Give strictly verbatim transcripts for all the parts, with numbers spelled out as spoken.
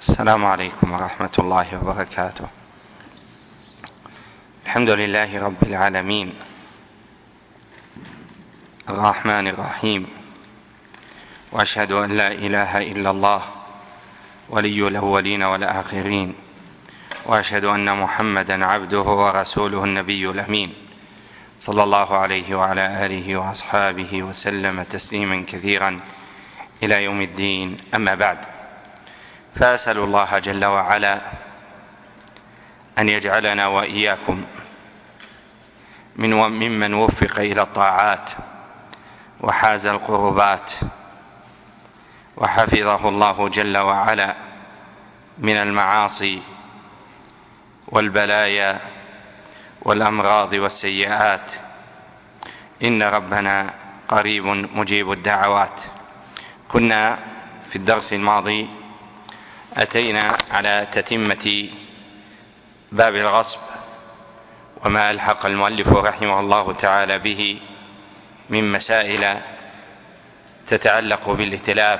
السلام عليكم ورحمة الله وبركاته. الحمد لله رب العالمين الرحمن الرحيم، وأشهد أن لا إله إلا الله ولي الأولين والآخرين، وأشهد أن محمدا عبده ورسوله النبي الأمين، صلى الله عليه وعلى آله وأصحابه وسلم تسليما كثيرا إلى يوم الدين. أما بعد، فأسأل الله جل وعلا أن يجعلنا وإياكم من ممن وفق إلى الطاعات وحاز القربات، وحفظه الله جل وعلا من المعاصي والبلايا والأمراض والسيئات، إن ربنا قريب مجيب الدعوات. كنا في الدرس الماضي أتينا على تتمة باب الغصب وما ألحق المؤلف رحمه الله تعالى به من مسائل تتعلق بالائتلاف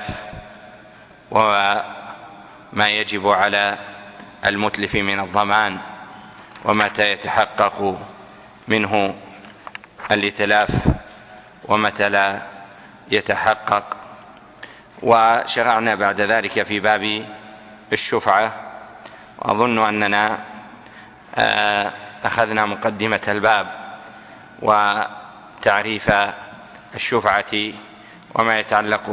وما يجب على المتلف من الضمان، ومتى يتحقق منه الائتلاف ومتى لا يتحقق. وشرعنا بعد ذلك في باب الشفعة، وأظن أننا أخذنا مقدمة الباب وتعريف الشفعة وما يتعلق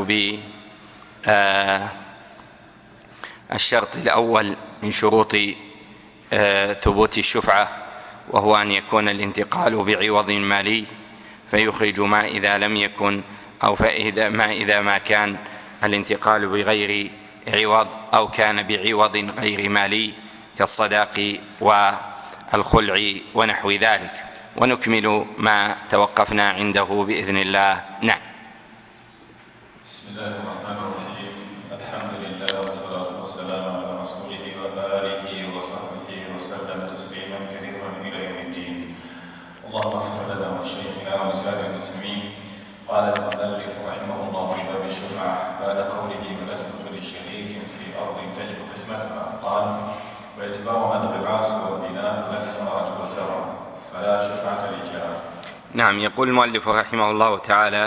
بالشرط الأول من شروط ثبوت الشفعة، وهو أن يكون الانتقال بعوض مالي فيخرج ما إذا لم يكن، أو فإذا ما إذا ما كان الانتقال بغير عوض أو كان بعوض غير مالي كالصداق والخلع ونحو ذلك. ونكمل ما توقفنا عنده بإذن الله. نعم. بسم الله الرحمن الرحيم. الحمد لله والصلاة والسلام على رسوله وآله وصحبه وسلم تسليما كثيرا إلى يوم الدين. اللهم اغفر لنا ولشيخنا ولسائر المسلمين. قال المؤلف رحمه الله في باب الشفعة بعد قوله ونثبت لشريك في أرض تجب قسمتها، قال: ويتبعها الغراس والبناء والثمرة والزرع، فلا شفعة للجار. نعم. يقول المؤلف رحمه الله تعالى: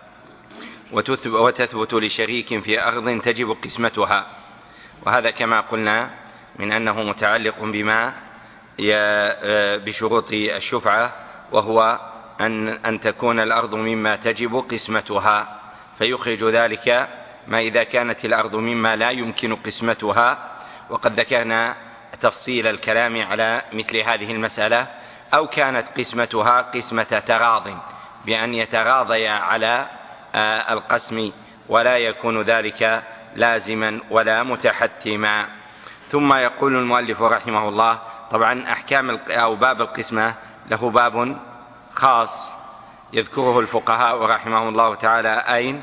وتثبت لشريك في أرض تجب قسمتها. وهذا كما قلنا من أنه متعلق بما بشروط الشفعة، وهو أن, أن تكون الأرض مما تجب قسمتها، فيخرج ذلك ما إذا كانت الأرض مما لا يمكن قسمتها. وقد ذكرنا تفصيل الكلام على مثل هذه المسألة، أو كانت قسمتها قسمة تراض، بأن يتراضي على القسم ولا يكون ذلك لازما ولا متحتما. ثم يقول المؤلف رحمه الله: طبعا أحكام أو باب القسمة له باب خاص يذكره الفقهاء رحمه الله تعالى. أين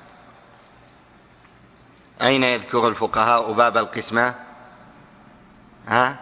أين يذكر الفقهاء باب القسمة؟ ها؟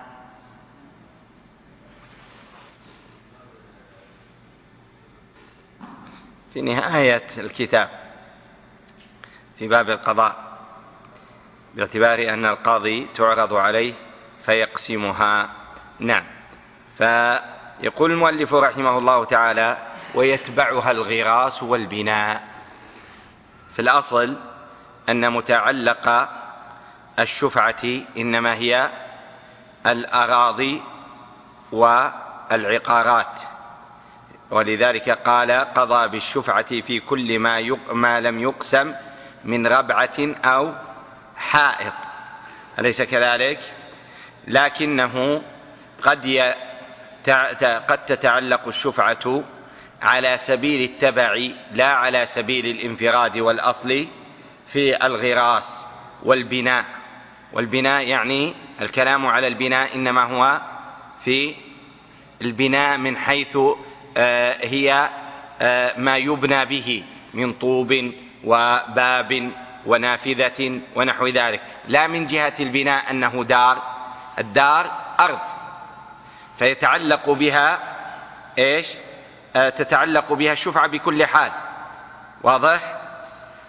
في نهاية الكتاب في باب القضاء، باعتبار أن القاضي تعرض عليه فيقسمها. نعم. فيقول المؤلف رحمه الله تعالى: ويتبعها الغراس والبناء. في الأصل أن متعلق الشفعة إنما هي الأراضي والعقارات، ولذلك قال: قضى بالشفعة في كل ما, ما لم يقسم من ربعة أو حائط. أليس كذلك؟ لكنه قد, ي... قد تتعلق الشفعة على سبيل التبع لا على سبيل الانفراد والأصل في الغراس والبناء. والبناء يعني الكلام على البناء إنما هو في البناء من حيث هي ما يبنى به من طوب وباب ونافذة ونحو ذلك، لا من جهة البناء أنه دار. الدار أرض، فيتعلق بها إيش؟ تتعلق بها الشفعة بكل حال. واضح؟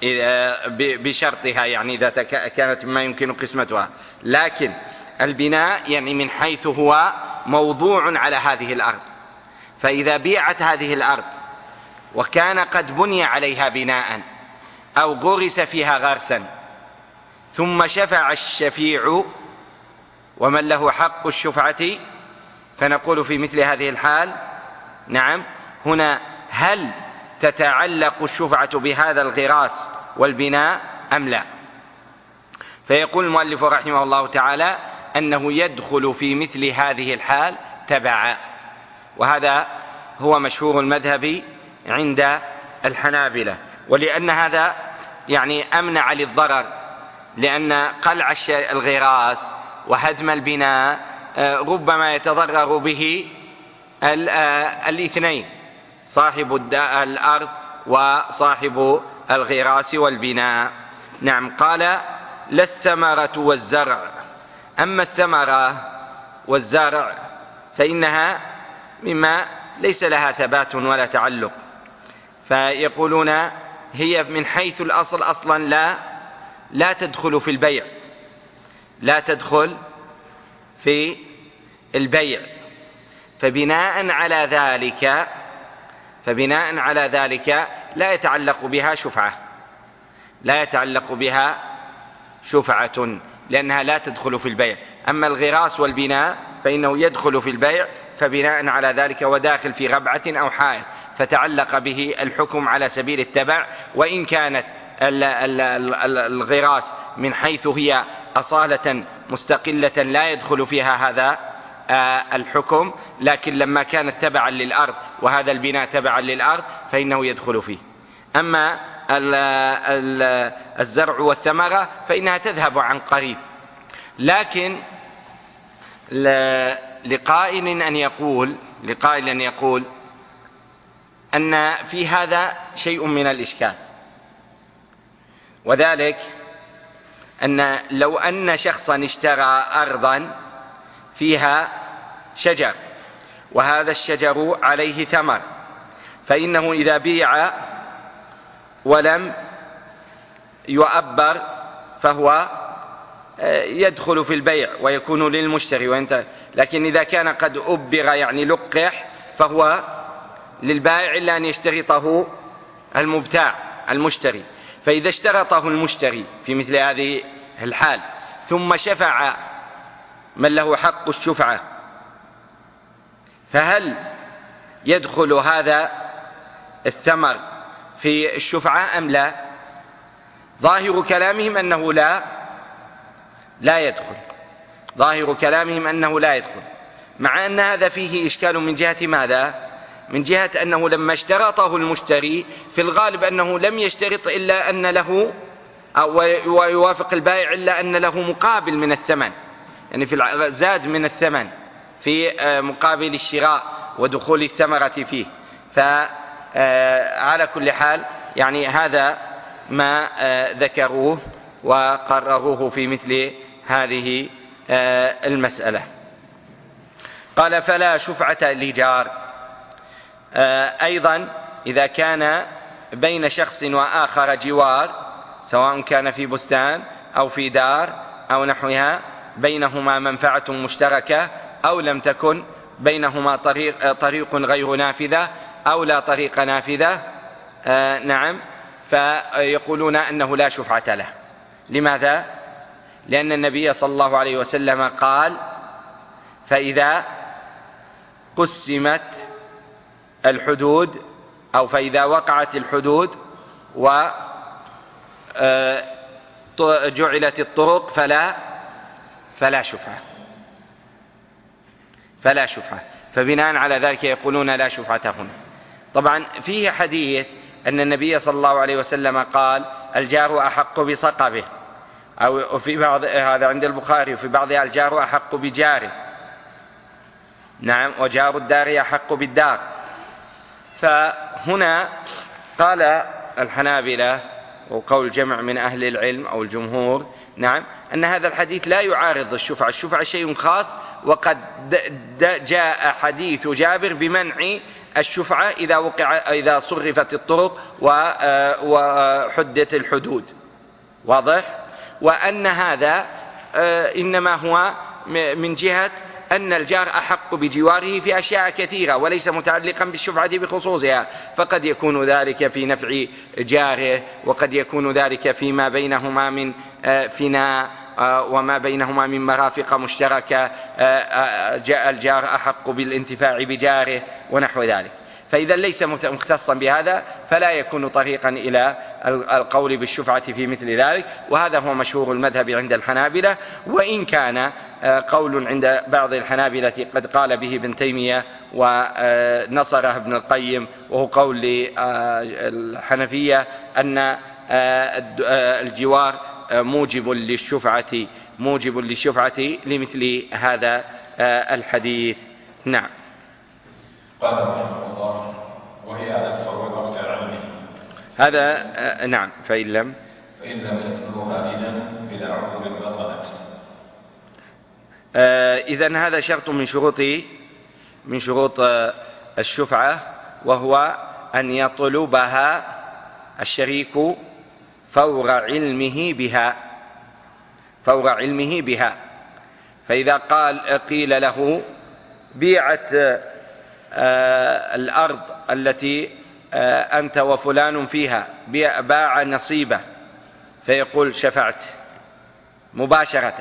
بشرطها، يعني إذا كانت مما يمكن قسمتها. لكن البناء يعني من حيث هو موضوع على هذه الأرض، فإذا بيعت هذه الأرض وكان قد بني عليها بناء أو غرس فيها غرسا ثم شفع الشفيع ومن له حق الشفعة، فنقول في مثل هذه الحال نعم هنا هل تتعلق الشفعة بهذا الغراس والبناء أم لا؟ فيقول المؤلف رحمه الله تعالى أنه يدخل في مثل هذه الحال تبعا، وهذا هو مشهور المذهب عند الحنابلة. ولأن هذا يعني أمنع للضرر، لأن قلع الغراس وهدم البناء ربما يتضرر به الاثنين، صاحب الأرض وصاحب الغراس والبناء. نعم. قال لا الثمرة والزرع. أما الثمرة والزرع فإنها مما ليس لها ثبات ولا تعلق، فيقولون هي من حيث الأصل أصلا لا لا تدخل في البيع، لا تدخل في البيع، فبناء على ذلك فبناء على ذلك لا يتعلق بها شفعة، لا يتعلق بها شفعة لأنها لا تدخل في البيع. أما الغراس والبناء فإنه يدخل في البيع، فبناء على ذلك وداخل في غبعة أو حائط، فتعلق به الحكم على سبيل التبع، وإن كانت الغراس من حيث هي أصالة مستقلة لا يدخل فيها هذا الحكم، لكن لما كانت تبعا للأرض وهذا البناء تبعا للأرض فإنه يدخل فيه. أما الزرع والثمرة فإنها تذهب عن قريب. لكن لقائل أن يقول لقائل أن يقول أن في هذا شيء من الإشكال، وذلك أن لو أن شخصا اشترى أرضا فيها شجر وهذا الشجر عليه ثمر، فإنه إذا بيع ولم يؤبر فهو يدخل في البيع ويكون للمشتري، لكن إذا كان قد أبر يعني لقح فهو للبائع إلا أن يشترطه المبتاع المشتري. فإذا اشترطه المشتري في مثل هذه الحال ثم شفع من له حق الشفعة، فهل يدخل هذا الثمر في الشفعة أم لا؟ ظاهر كلامهم أنه لا لا يدخل ظاهر كلامهم أنه لا يدخل مع أن هذا فيه إشكال من جهة ماذا؟ من جهة أنه لما اشترطه المشتري في الغالب أنه لم يشترط إلا أن له أو يوافق البائع إلا أن له مقابل من الثمن، يعني في زاد من الثمن في مقابل الشراء ودخول الثمرة فيه. فعلى كل حال يعني هذا ما ذكروه وقرروه في مثل هذه المسألة. قال فلا شفعة لجار. أيضا إذا كان بين شخص وآخر جوار، سواء كان في بستان أو في دار أو نحوها، بينهما منفعة مشتركة أو لم تكن بينهما طريق, طريق غير نافذة أو لا طريق نافذة، آه نعم، فيقولون أنه لا شفعة له. لماذا؟ لأن النبي صلى الله عليه وسلم قال فإذا قسمت الحدود أو فإذا وقعت الحدود وجعلت الطرق فلا فلا شفعة فلا شفعة فبناء على ذلك يقولون لا شفعة هنا. طبعا فيه حديث أن النبي صلى الله عليه وسلم قال الجار أحق بصقبه، أو في بعض هذا عند البخاري، وفي بعضها الجار أحق بجاره، نعم، وجار الدار أحق بالدار. فهنا قال الحنابلة وقول جمع من أهل العلم أو الجمهور نعم أن هذا الحديث لا يعارض الشفعة، الشفعة شيء خاص، وقد جاء حديث جابر بمنع الشفعة إذا وقع إذا صرفت الطرق وحدت الحدود. واضح؟ وأن هذا إنما هو من جهة أن الجار أحق بجواره في أشياء كثيرة وليس متعلقا بالشفعة بخصوصها، فقد يكون ذلك في نفع جاره، وقد يكون ذلك فيما بينهما من فناء وما بينهما من مرافق مشتركة، جاء الجار أحق بالانتفاع بجاره ونحو ذلك. فإذا ليس مختصا بهذا فلا يكون طريقا إلى القول بالشفعة في مثل ذلك، وهذا هو مشهور المذهب عند الحنابلة، وإن كان قول عند بعض الحنابلة قد قال به ابن تيمية ونصره ابن القيم، وهو قول للحنفية أن الجوار موجب للشفعة موجب للشفعة لمثل هذا الحديث. نعم. قال رحمه الله: وهي على الفور وقت علمه. هذا نعم. فإن لم فإن لم يتلوها إذن بلا عذر بطلت. إذن هذا شرط من شروط من شروط الشفعة، وهو أن يطلبها الشريك فور علمه بها فور علمه بها فإذا قال قيل له: بيعت الأرض التي أنت وفلان فيها، باع نصيبه، فيقول: شفعت مباشرة.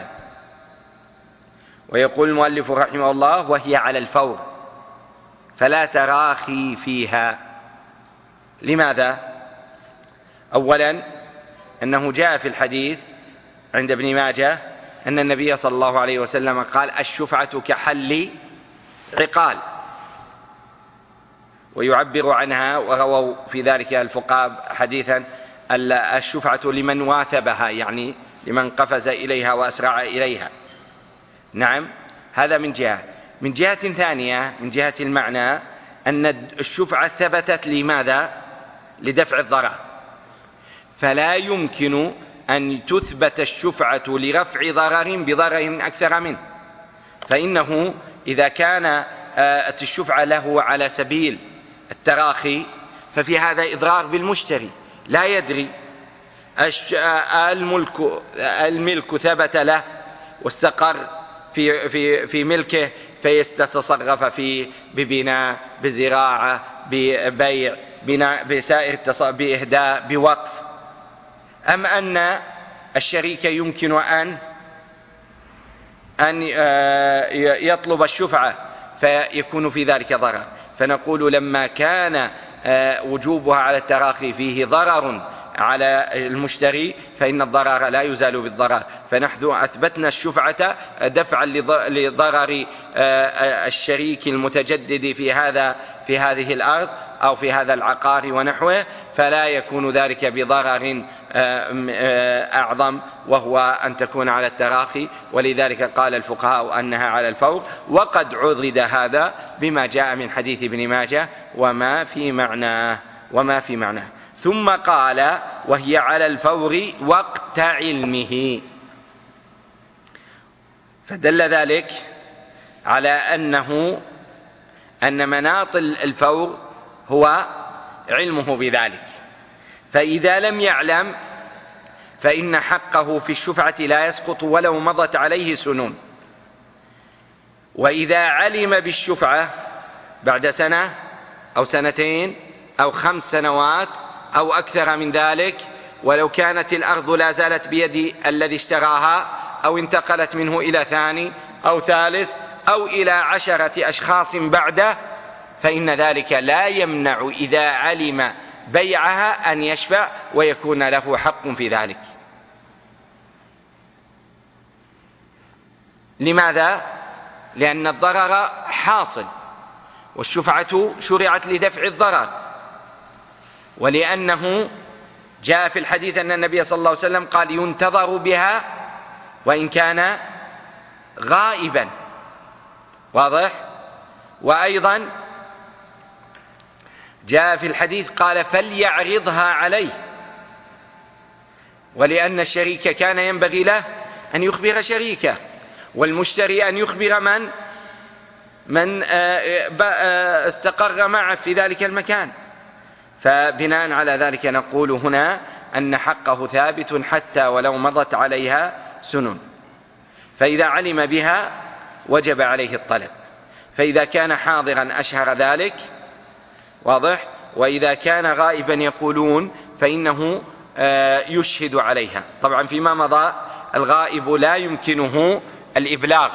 ويقول المؤلف رحمه الله: وهي على الفور فلا تراخي فيها. لماذا؟ أولا أنه جاء في الحديث عند ابن ماجه أن النبي صلى الله عليه وسلم قال: الشفعة كحل عقال. ويعبر عنها، ورووا في ذلك الفقهاء حديثا: الشفعة لمن واثبها، يعني لمن قفز إليها وأسرع إليها. نعم. هذا من جهة. من جهة ثانية، من جهة المعنى، أن الشفعة ثبتت لماذا؟ لدفع الضرر، فلا يمكن أن تثبت الشفعة لرفع ضرر بضرر أكثر منه، فإنه إذا كان الشفعة له على سبيل التراخي ففي هذا إضرار بالمشتري، لا يدري. الملك الملك ثبت له واستقر في في في ملكه، فيستصرف فيه ببناء، بزراعة، ببيع، بناء، بسائر بإهداء، بوقف. أم أن الشريك يمكن أن أن يطلب الشفعة فيكون في ذلك ضرر، فنقول لما كان وجوبها على التراخي فيه ضرر على المشتري فإن الضرر لا يزال بالضرر، فنحن أثبتنا الشفعة دفعا لضرر الشريك المتجدد في هذا في هذه الأرض أو في هذا العقار ونحوه، فلا يكون ذلك بضرر أعظم، وهو أن تكون على التراخي. ولذلك قال الفقهاء أنها على الفور، وقد عضد هذا بما جاء من حديث ابن ماجه وما في معناه وما في معناه ثم قال: وهي على الفور وقت علمه. فدل ذلك على أنه أن مناط الفور هو علمه بذلك، فإذا لم يعلم فإن حقه في الشفعة لا يسقط ولو مضت عليه سنون. وإذا علم بالشفعة بعد سنة أو سنتين أو خمس سنوات أو أكثر من ذلك، ولو كانت الأرض لا زالت بيد الذي اشتراها أو انتقلت منه إلى ثاني أو ثالث أو إلى عشرة أشخاص بعده، فإن ذلك لا يمنع إذا علم بيعها أن يشفع ويكون له حق في ذلك. لماذا؟ لأن الضرر حاصل، والشفعة شرعت لدفع الضرر، ولأنه جاء في الحديث أن النبي صلى الله عليه وسلم قال: ينتظر بها وإن كان غائبا. واضح؟ وأيضا جاء في الحديث قال: فليعرضها عليه، ولأن الشريك كان ينبغي له أن يخبر شريكه، والمشتري أن يخبر من من استقر معه في ذلك المكان. فبناء على ذلك نقول هنا أن حقه ثابت حتى ولو مضت عليها سنن. فإذا علم بها وجب عليه الطلب، فإذا كان حاضرا أشهر ذلك، واضح، وإذا كان غائبا يقولون فإنه يشهد عليها. طبعا فيما مضى الغائب لا يمكنه الإبلاغ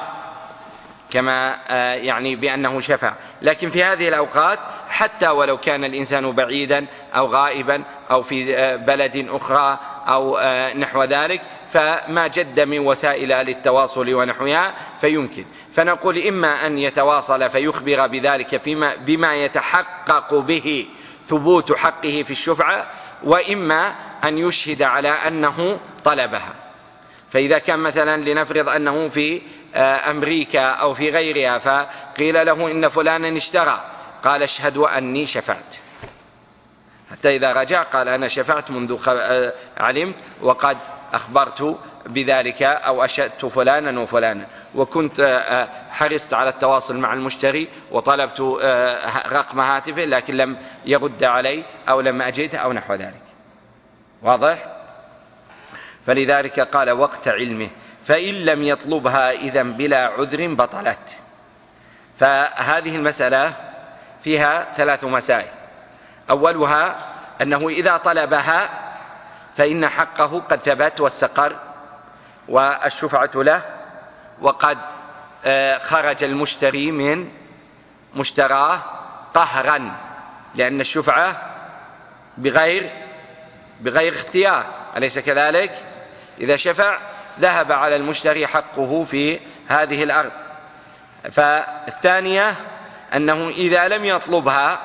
كما يعني بأنه شفع، لكن في هذه الأوقات حتى ولو كان الإنسان بعيدا أو غائبا أو في بلد أخرى أو نحو ذلك، فما جد من وسائل للتواصل ونحوها فيمكن. فنقول إما أن يتواصل فيخبر بذلك فيما بما يتحقق به ثبوت حقه في الشفعة، وإما أن يشهد على أنه طلبها. فإذا كان مثلا لنفرض أنه في أمريكا أو في غيرها فقيل له إن فلانا اشترى، قال اشهدوا أني شفعت، حتى إذا رجع قال أنا شفعت منذ علمت وقد أخبرت بذلك أو أشهدت فلانا وفلانا، وكنت حرصت على التواصل مع المشتري وطلبت رقم هاتفه لكن لم يرد علي أو لم أجده أو نحو ذلك. واضح؟ فلذلك قال وقت علمه، فإن لم يطلبها إذن بلا عذر بطلت. فهذه المسألة فيها ثلاث مسائل. أولها أنه إذا طلبها فإن حقه قد ثبت واستقر والشفعة له، وقد خرج المشتري من مشتراه قهرا، لأن الشفعة بغير بغير اختيار، أليس كذلك؟ إذا شفع ذهب على المشتري حقه في هذه الأرض. فالثانية أنه إذا لم يطلبها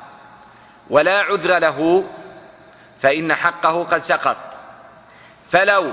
ولا عذر له فإن حقه قد سقط. فلو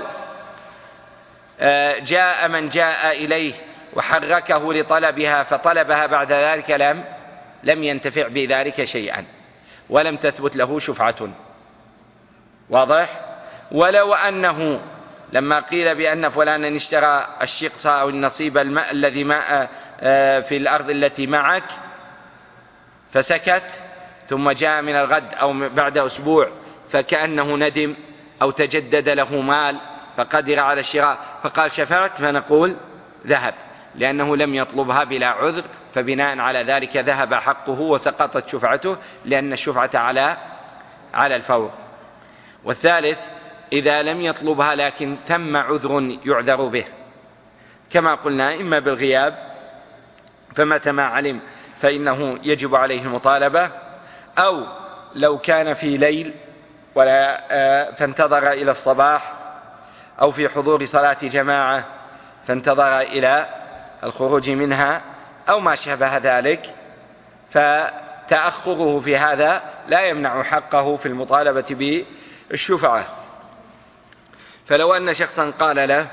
جاء من جاء إليه وحركه لطلبها فطلبها بعد ذلك لم لم ينتفع بذلك شيئا ولم تثبت له شفعة. واضح؟ ولو أنه لما قيل بأن فلانا اشترى الشقص أو النصيب الماء الذي ماء في الأرض التي معك فسكت، ثم جاء من الغد أو بعد أسبوع فكأنه ندم أو تجدد له مال فقدر على الشراء فقال شفعت، فنقول ذهب، لأنه لم يطلبها بلا عذر، فبناء على ذلك ذهب حقه وسقطت شفعته، لأن الشفعة على على الفور. والثالث إذا لم يطلبها لكن ثم عذر يعذر به، كما قلنا إما بالغياب فمتى ما علم فإنه يجب عليه المطالبة، أو لو كان في ليل ولا فانتظر إلى الصباح، أو في حضور صلاة جماعة فانتظر إلى الخروج منها، أو ما شابه ذلك، فتأخره في هذا لا يمنع حقه في المطالبة بالشفعة. فلو أن شخصا قال له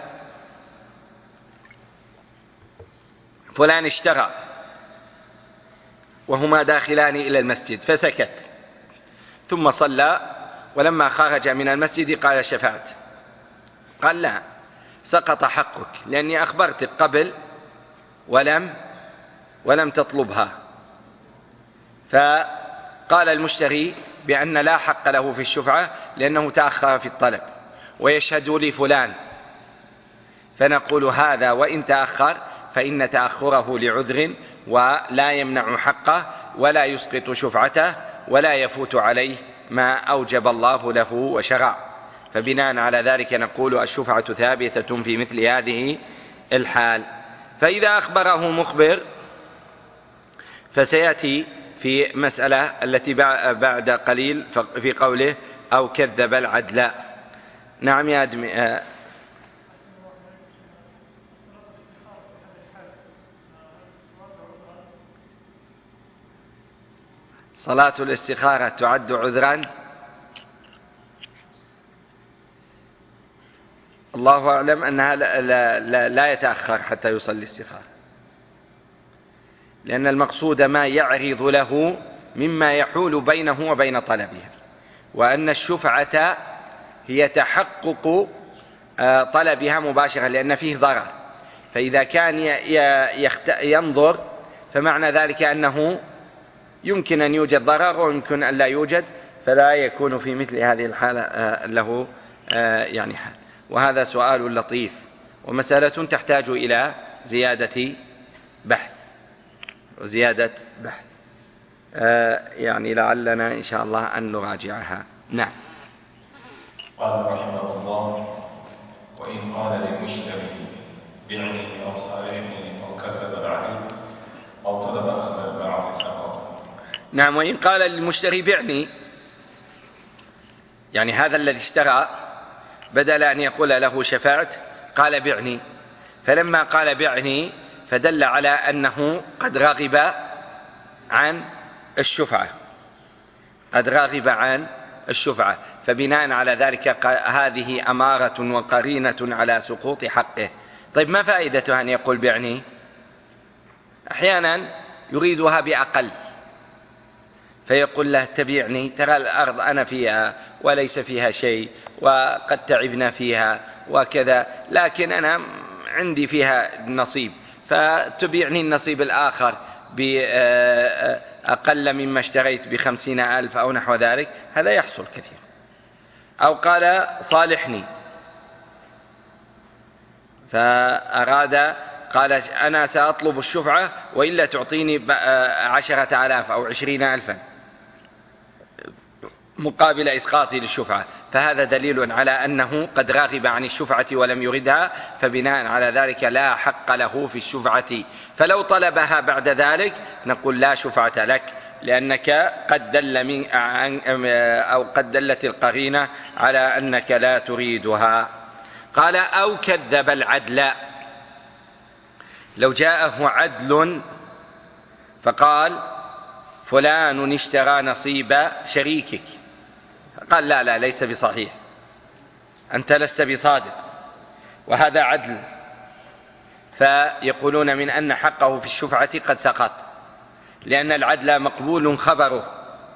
فلان اشترى وهما داخلان إلى المسجد فسكت، ثم صلى ولما خرج من المسجد قال شفعت، قال لا، سقط حقك لأني أخبرتك قبل ولم ولم تطلبها. فقال المشتري بأن لا حق له في الشفعة لأنه تأخر في الطلب ويشهد لي فلان، فنقول هذا وإن تأخر فإن تأخره لعذر ولا يمنع حقه ولا يسقط شفعته ولا يفوت عليه ما أوجب الله له وشرع. فبناء على ذلك نقول الشفعة ثابتة في مثل هذه الحال. فإذا أخبره مخبر فسيأتي في مسألة التي بعد قليل في قوله أو كذب العدل. نعم يا أدمي. صلاة الاستخارة تعد عذرا؟ الله أعلم أنها لا, لا, لا, لا يتأخر حتى يصلي الاستخارة، لأن المقصود ما يعرض له مما يحول بينه وبين طلبها، وأن الشفعة هي تحقق طلبها مباشرة لأن فيه ضرر. فإذا كان ينظر فمعنى ذلك أنه يمكن أن يوجد ضرر ويمكن أن لا يوجد، فلا يكون في مثل هذه الحالة له يعني حال. وهذا سؤال لطيف ومسألة تحتاج إلى زيادة بحث وزيادة بحث يعني لعلنا إن شاء الله أن نراجعها. نعم. قال رحمه الله: وإن قال للمشتري بعني أو صارعني أو كذب العدل أو طلب أخذ البعض سقط. نعم. وإن قال للمشتري بعني، يعني هذا الذي اشترى بدل أن يقول له شفعت قال بعني، فلما قال بعني فدل على أنه قد رغب عن الشفعة قد رغب عن الشفعة فبناء على ذلك هذه أمارة وقرينة على سقوط حقه. طيب ما فائدته أن يقول بعني؟ أحيانا يريدها بأقل فيقول له تبيعني، ترى الأرض أنا فيها وليس فيها شيء وقد تعبنا فيها وكذا، لكن أنا عندي فيها نصيب، فتبيعني النصيب الآخر بأقل مما اشتريت بخمسين ألف أو نحو ذلك. هذا يحصل كثير. أو قال صالحني فأراد قال أنا سأطلب الشفعة وإلا تعطيني عشرة آلاف أو عشرين ألفا مقابل إسقاطي للشفعة، فهذا دليل على أنه قد راغب عن الشفعة ولم يردها، فبناء على ذلك لا حق له في الشفعة. فلو طلبها بعد ذلك نقول لا شفعة لك، لأنك قد دل من أو قد دلت القرينة على أنك لا تريدها. قال أو كذب العدل، لو جاءه عدل فقال فلان اشترى نصيب شريكك، قال لا لا ليس بصحيح، أنت لست بصادق وهذا عدل، فيقولون من أن حقه في الشفعة قد سقط، لأن العدل مقبول خبره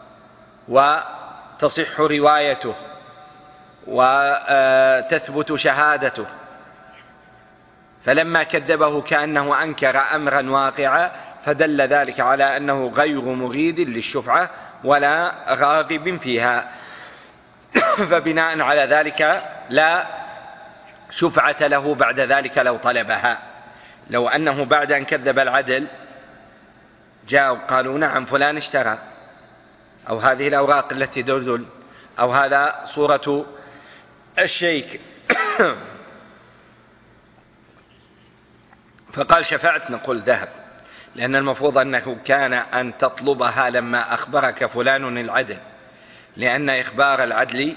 وتصح روايته وتثبت شهادته، فلما كذبه كأنه أنكر أمرا واقعا، فدل ذلك على أنه غير مريد للشفعة ولا راغب فيها، فبناء على ذلك لا شفعة له بعد ذلك لو طلبها. لو أنه بعد أن كذب العدل جاءوا قالوا نعم فلان اشترى، أو هذه الأوراق التي تدل، أو هذا صورة الشيك، فقال شفعت، نقول ذهب، لأن المفروض أنه كان أن تطلبها لما أخبرك فلان العدل، لأن إخبار العدل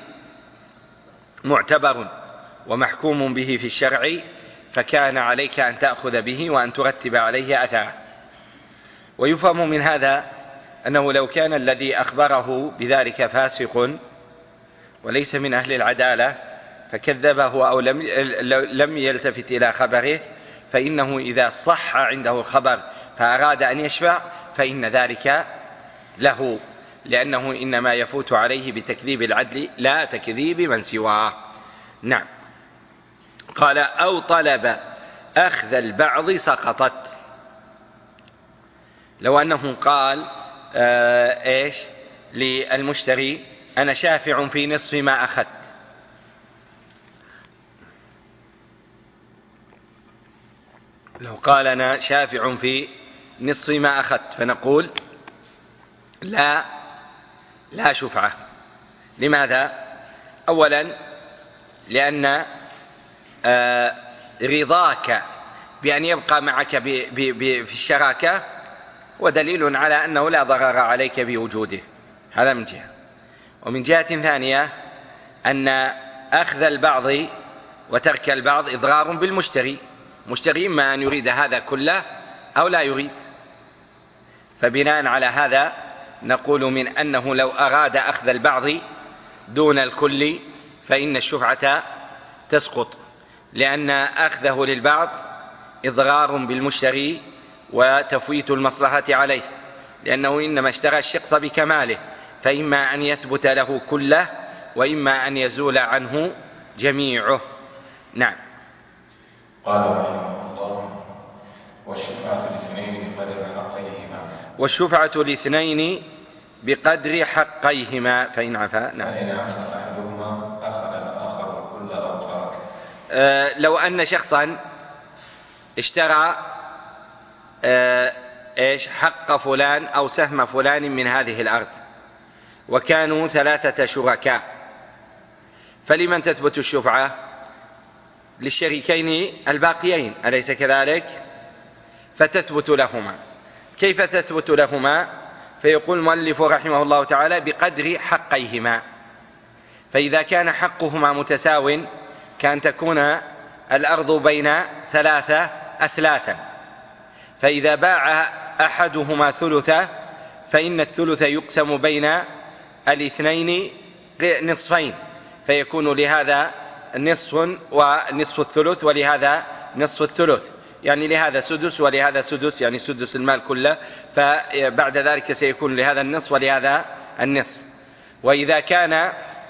معتبر ومحكوم به في الشرع، فكان عليك أن تأخذ به وأن ترتب عليه أثره. ويفهم من هذا أنه لو كان الذي أخبره بذلك فاسق وليس من أهل العدالة فكذبه أو لم يلتفت إلى خبره، فإنه إذا صح عنده الخبر فأراد أن يشفع فإن ذلك له، لأنه إنما يفوت عليه بتكذيب العدل لا تكذيب من سواه. نعم. قال أو طلب أخذ البعض سقطت، لو أنه قال آه إيش للمشتري أنا شافع في نصف ما أخذت، لو قال أنا شافع في نصف ما أخذت فنقول لا لا شفعة. لماذا؟ أولا لأن آه رضاك بأن يبقى معك في الشراكة ودليل على أنه لا ضرر عليك بوجوده، هذا من جهة. ومن جهة ثانية أن أخذ البعض وترك البعض إضرار بالمشتري، مشتري إما أن يريد هذا كله أو لا يريد، فبناء على هذا نقول من أنه لو أراد أخذ البعض دون الكل فإن الشفعة تسقط، لأن أخذه للبعض إضرار بالمشتري وتفويت المصلحة عليه، لأنه إنما اشترى الشخص بكماله، فإما أن يثبت له كله وإما أن يزول عنه جميعه. نعم. قال رحمه الله والشفعة لاثنين بقدر حقيهما والشفعة لاثنين بقدر حقيهما فإن عفا نعم فإن عفا أحدهما أخذ الآخر الكل أو ترك. آه لو أن شخصا اشترى آه إيش حق فلان أو سهم فلان من هذه الأرض وكانوا ثلاثة شركاء، فلمن تثبت الشفعة؟ للشريكين الباقيين، أليس كذلك؟ فتثبت لهما. كيف تثبت لهما؟ فيقول المؤلف رحمه الله تعالى بقدر حقيهما. فإذا كان حقهما متساو كان تكون الأرض بين ثلاثة أثلاثا، فإذا باع أحدهما ثلثا فإن الثلث يقسم بين الاثنين نصفين، فيكون لهذا نصف ونصف الثلث ولهذا نصف الثلث، يعني لهذا سدس ولهذا سدس، يعني سدس المال كله، فبعد ذلك سيكون لهذا النصف ولهذا النصف. وإذا كان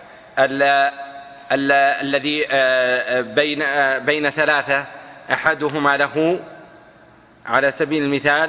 الذي بين بين ثلاثة أحدهما له على سبيل المثال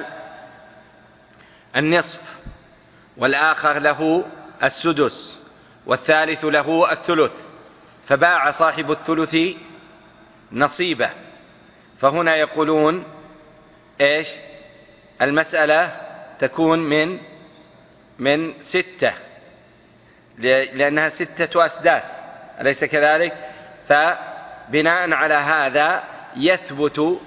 النصف والآخر له السدس والثالث له الثلث، فباع صاحب الثلث نصيبه، فهنا يقولون إيش؟ المسألة تكون من من ستة، لأنها ستة أسداس، أليس كذلك؟ فبناء على هذا يثبت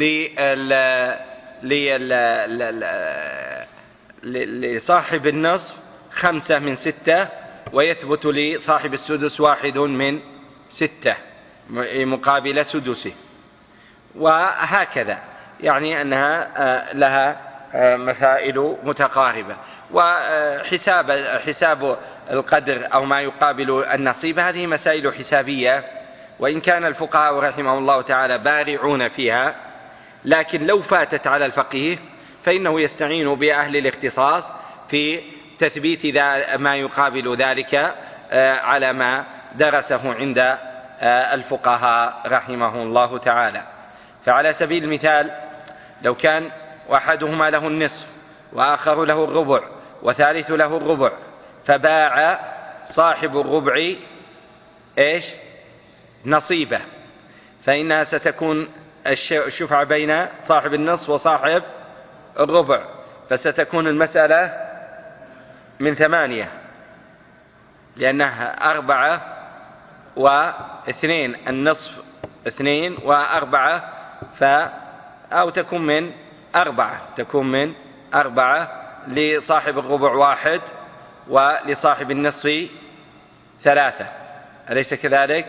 لصاحب النصف خمسة من ستة، ويثبت لصاحب السدس واحد من ستة مقابل سدسه، وهكذا، يعني أنها لها مسائل متقاربة. وحساب حساب القدر أو ما يقابل النصيب هذه مسائل حسابية، وإن كان الفقهاء رحمه الله تعالى بارعون فيها، لكن لو فاتت على الفقيه فإنه يستعين بأهل الاختصاص في تثبيت ما يقابل ذلك على ما درسه عند الفقهاء رحمه الله تعالى. فعلى سبيل المثال لو كان أحدهما له النصف وآخر له الربع وثالث له الربع، فباع صاحب الربع إيش؟ نصيبه، فإنها ستكون الشفعة بين صاحب النصف وصاحب الربع، فستكون المسألة من ثمانية، لأنها أربعة واثنين، النصف اثنين وأربعة، ف أو تكون من أربعة، تكون من أربعة، لصاحب الربع واحد ولصاحب النصف ثلاثة، أليس كذلك؟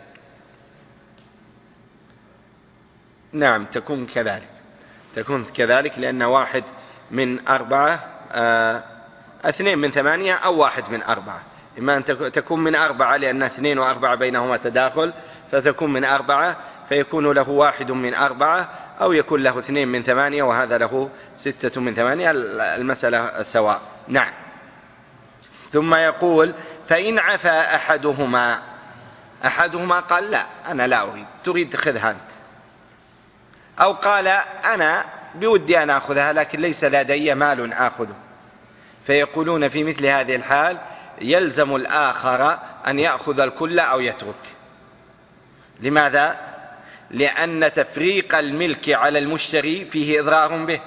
نعم تكون كذلك، تكون كذلك، لأن واحد من أربعة آه اثنين من ثمانية أو واحد من أربعة، إما أن تكون من أربعة لأن اثنين وأربعة بينهما تداخل، فتكون من أربعة فيكون له واحد من أربعة، أو يكون له اثنين من ثمانية وهذا له ستة من ثمانية، المسألة سواء. نعم. ثم يقول فإن عفا أحدهما، أحدهما قال لا أنا لا أريد، تريد خذها أنت، أو قال أنا بودي أن أخذها لكن ليس لدي مال آخذه، فيقولون في مثل هذه الحال يلزم الآخر أن يأخذ الكل أو يترك. لماذا؟ لأن تفريق الملك على المشتري فيه إضرار به،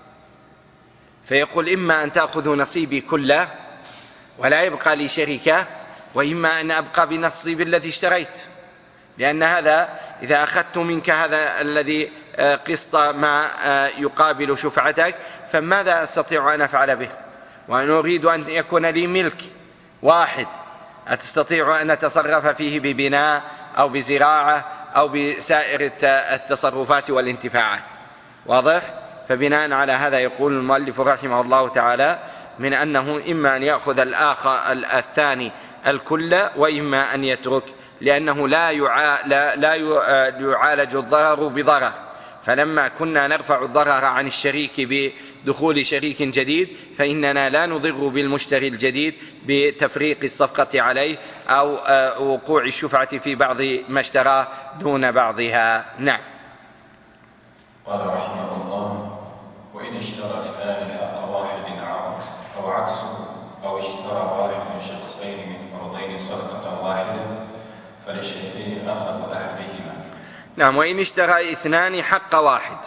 فيقول إما أن تأخذ نصيبي كله ولا يبقى لي شركة، وإما أن أبقى بنصيب الذي اشتريت، لأن هذا إذا أخذت منك هذا الذي قسط ما يقابل شفعتك فماذا أستطيع أن أفعل به؟ وأنا أريد أن يكون لي ملك واحد أتستطيع أن أتصرف فيه ببناء أو بزراعة أو بسائر التصرفات والانتفاعات. واضح؟ فبناء على هذا يقول المؤلف رحمه الله تعالى من أنه إما أن يأخذ الآخر الثاني الكل وإما أن يترك، لأنه لا لا يعالج الضرر بضرر، فلما كنا نرفع الضرر عن الشريك بدخول شريك جديد فإننا لا نضر بالمشتري الجديد بتفريق الصفقة عليه أو وقوع الشفعة في بعض ما اشتراه دون بعضها. نعم. قال رحمه الله وإن اشترى اثنان حق واحد أو عكسه أو اشترى واحد من شخصين من فرضين صفقة واحدة فللشيخين أخذ أحدهما. نعم. وإن اشترى اثنان حق واحد،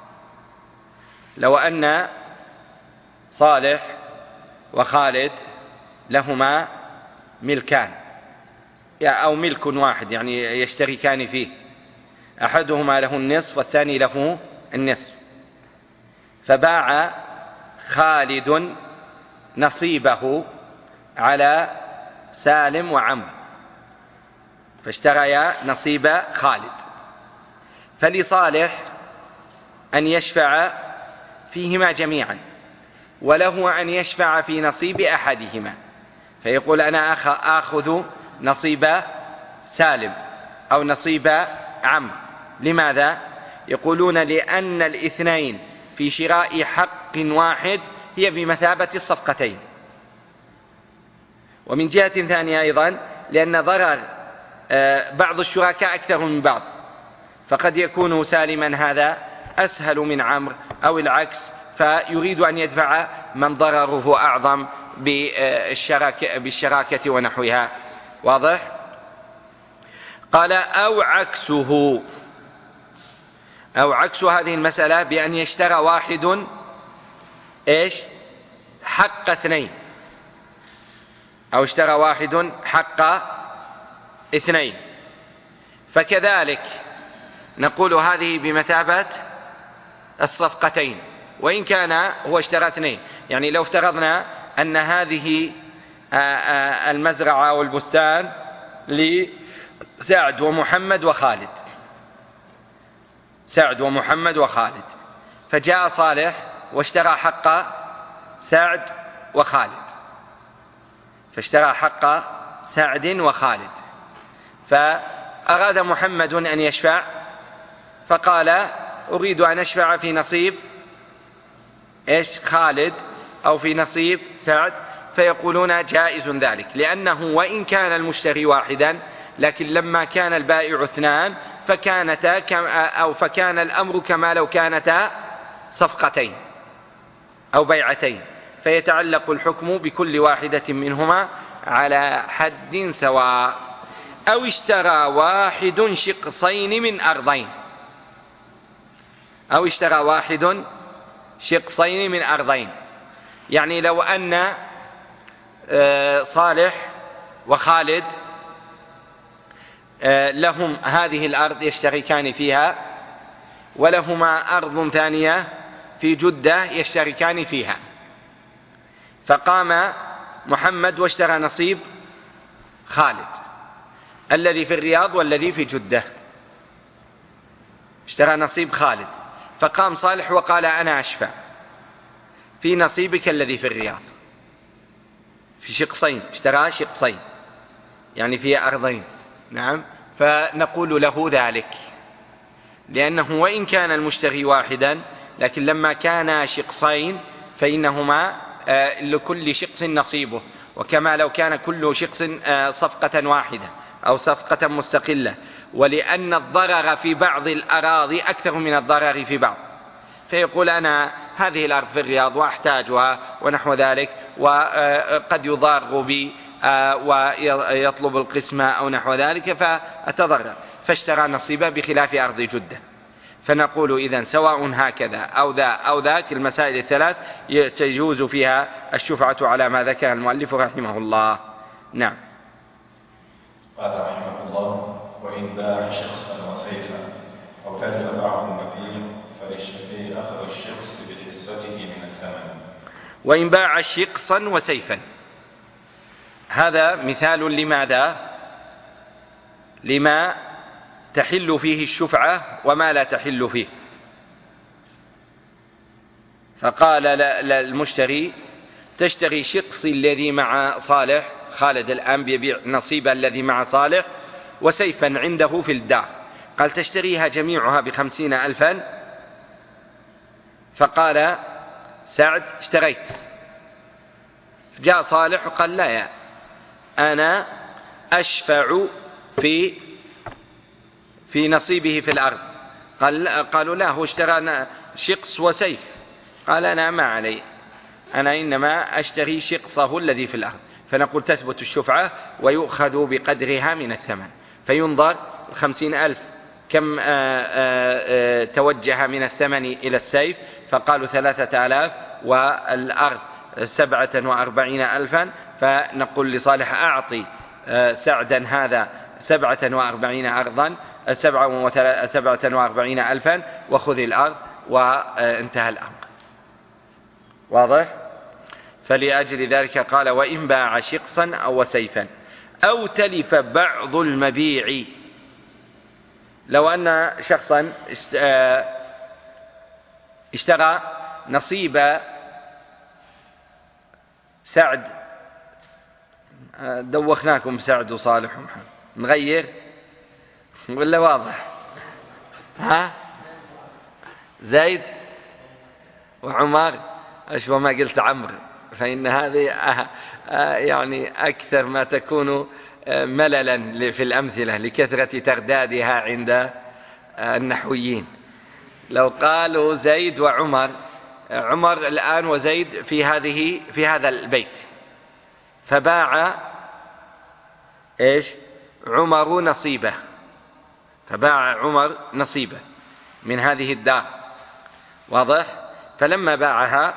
لو أن صالح وخالد لهما ملكان أو ملك واحد، يعني يشتركان فيه، أحدهما له النصف والثاني له النصف، فباع خالد نصيبه على سالم وعمرو، فاشتريا نصيب خالد، فلصالح أن يشفع فيهما جميعا، وله أن يشفع في نصيب أحدهما، فيقول أنا آخذ نصيب سالم أو نصيب عمرو. لماذا؟ يقولون لأن الاثنين في شراء حق واحد هي بمثابة الصفقتين. ومن جهة ثانية أيضا لأن ضرر بعض الشركاء أكثر من بعض، فقد يكون سالما هذا أسهل من عمرو أو العكس، فيريد أن يدفع من ضرره أعظم بالشراكة ونحوها. واضح؟ قال أو عكسه، أو عكس هذه المسألة بأن يشترى واحد إيش؟ حق اثنين، أو اشترى واحد حق اثنين، فكذلك نقول هذه بمثابة الصفقتين، وإن كان هو اشترى اثنين. يعني لو افترضنا أن هذه المزرعة والبستان لسعد ومحمد وخالد، سعد ومحمد وخالد، فجاء صالح واشترى حق سعد وخالد، فاشترى حق سعد وخالد، فأراد محمد أن يشفع، فقال أريد أن أشفع في نصيب إيش؟ خالد، أو في نصيب سعد، فيقولون جائز ذلك، لأنه وإن كان المشتري واحدا، لكن لما كان البائع اثنان فكانتا أو فكان الأمر كما لو كانتا صفقتين أو بيعتين، فيتعلق الحكم بكل واحدة منهما على حد سواء. أو اشترى واحد شقصين من أرضين، أو اشترى واحد شقصين من أرضين، يعني لو أن صالح وخالد لهم هذه الأرض يشتركان فيها، ولهما أرض ثانية في جدة يشتركان فيها، فقام محمد واشترى نصيب خالد الذي في الرياض والذي في جدة، اشترى نصيب خالد، فقام صالح وقال أنا أشفع في نصيبك الذي في الرياض، في شقصين، اشترى شقصين يعني في أرضين. نعم. فنقول له ذلك، لأنه وإن كان المشتري واحدا، لكن لما كان شقصين فإنهما لكل شقص نصيبه، وكما لو كان كل شقص صفقة واحدة أو صفقة مستقلة، ولأن الضرر في بعض الأراضي أكثر من الضرر في بعض، فيقول أنا هذه الأرض في الرياض وأحتاجها ونحو ذلك، وقد يضار بي ويطلب القسمة أو نحو ذلك فأتضرر، فاشترى نصيبه بخلاف أرض جدة. فنقول إذن سواء هكذا أو ذا أو ذاك، المسائل الثلاث تجوز فيها الشفعة على ما ذكر المؤلف رحمه الله. نعم. قال رحمه الله: وإن باع شخصا وسيفا أو تلف بعض النبي فللشفيع أخذ الشخص بحصته من الثمن. وإن باع شخصا وسيفا، هذا مثال لماذا؟ لما تحل فيه الشفعة وما لا تحل فيه. فقال للمشتري: تشتري شقص الذي مع صالح، خالد الآن بيبيع نصيب الذي مع صالح، وسيفا عنده في الدار، قال تشتريها جميعها بخمسين ألفا. فقال سعد: اشتريت. جاء صالح وقال: لا يا أنا أشفع في في نصيبه في الأرض. قال قالوا: لا، هو اشترى شقص وسيف، قال أنا ما علي، أنا إنما أشتري شقصه الذي في الأرض. فنقول تثبت الشفعة ويؤخذ بقدرها من الثمن، فينظر خمسين ألف كم آآ آآ توجه من الثمن إلى السيف، فقالوا ثلاثة آلاف والأرض سبعة وأربعين ألفا، فنقول لصالح أعطي سعدا هذا سبعة وأربعين أرضا سبعة وأربعين ألفا وخذ الأرض، وانتهى الأمر. واضح؟ فلأجل ذلك قال وإن باع شقصا أو سيفا أو تلف بعض المبيع. لو أن شخصا اشترى نصيب سعد، دوخناكم سعد وصالح ومحمد، نغير ولا واضح؟ ها زيد وعمر، أشبه ما قلت عمرو، فإن هذه يعني أكثر ما تكون مللا في الأمثلة لكثرة تردادها عند النحويين. لو قالوا زيد وعمر، عمر الآن وزيد في هذه في هذا البيت، فباع إيش عمر نصيبه، فباع عمر نصيبه من هذه الدار. واضح؟ فلما باعها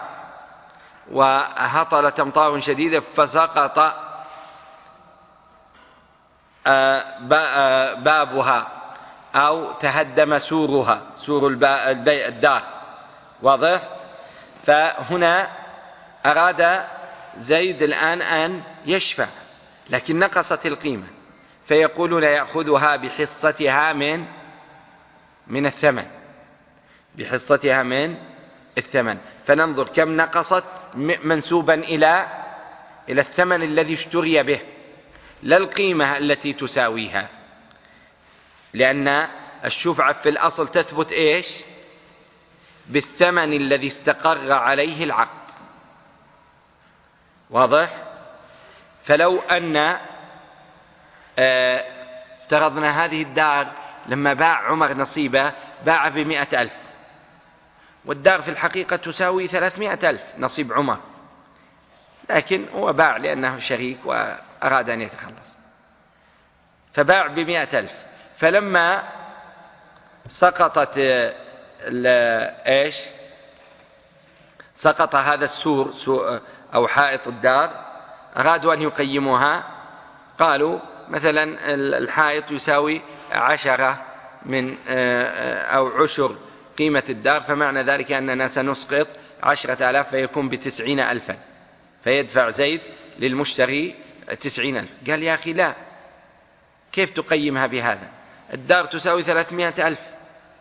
وهطلت أمطار شديدة فسقط بابها أو تهدم سورها، سور الدار. واضح؟ فهنا أراد زيد الآن أن يشفع، لكن نقصت القيمة، فيقولون يأخذها بحصتها من من الثمن، بحصتها من الثمن. فننظر كم نقصت منسوبا إلى إلى الثمن الذي اشتري به، لا القيمة التي تساويها، لأن الشفعة في الأصل تثبت إيش بالثمن الذي استقر عليه العقد. واضح؟ فلو أن افترضنا هذه الدار لما باع عمر نصيبه باع بمئة ألف، والدار في الحقيقة تساوي ثلاثمائة ألف نصيب عمر، لكن هو باع لأنه شريك وأراد أن يتخلص، فباع بمئة ألف. فلما سقطت إيش سقط هذا السور أو حائط الدار، أرادوا أن يقيموها، قالوا مثلا الحائط يساوي عشرة من أو عشر قيمة الدار، فمعنى ذلك أننا سنسقط عشرة آلاف فيكون بتسعين ألفا، فيدفع زيد للمشتري تسعين ألف. قال يا أخي لا، كيف تقيمها بهذا؟ الدار تساوي ثلاثمائة ألف،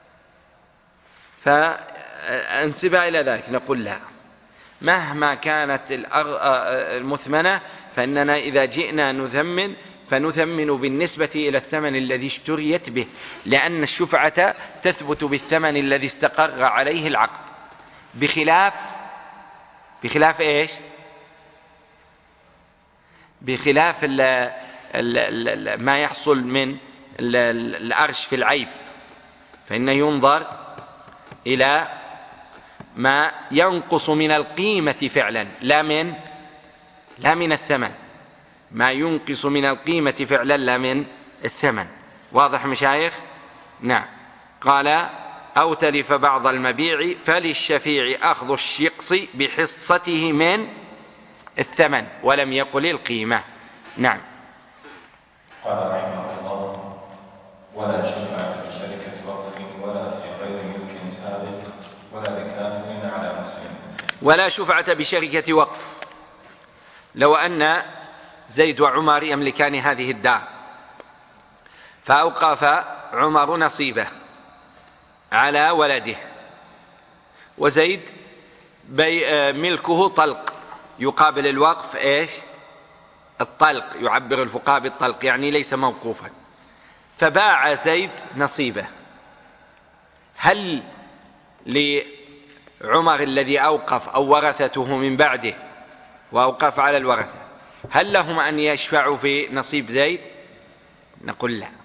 فانسبها إلى ذلك. نقول لا، مهما كانت المثمنة فإننا إذا جئنا نثمن فنثمن بالنسبة إلى الثمن الذي اشتريت به، لأن الشفعة تثبت بالثمن الذي استقر عليه العقد، بخلاف بخلاف إيش بخلاف ال ال ال ما يحصل من الأرش في العيب، فإنه ينظر إلى ما ينقص من القيمة فعلا لا من لا من الثمن، ما ينقص من القيمة فعلا لا من الثمن. واضح مشايخ؟ نعم. قال أو تلف بعض المبيع فللشفيع أخذ الشقص بحصته من الثمن، ولم يقل القيمة. نعم. قال رحمه الله ولا شفعة في شركة وقف ولا في غير ملك سابق ولا بكافر على مسلم. ولا شفعة بشركة وقف. لو أن زيد وعمر يملكان هذه الدار، فأوقف عمر نصيبه على ولده، وزيد ملكه طلق يقابل الوقف إيش الطلق، يعبر الفقهاء بالطلق يعني ليس موقوفا، فباع زيد نصيبه. هل لعمر الذي أوقف أو ورثته من بعده وأوقف على الورثة، هل لهم أن يشفعوا في نصيب زيد؟ نقول لا،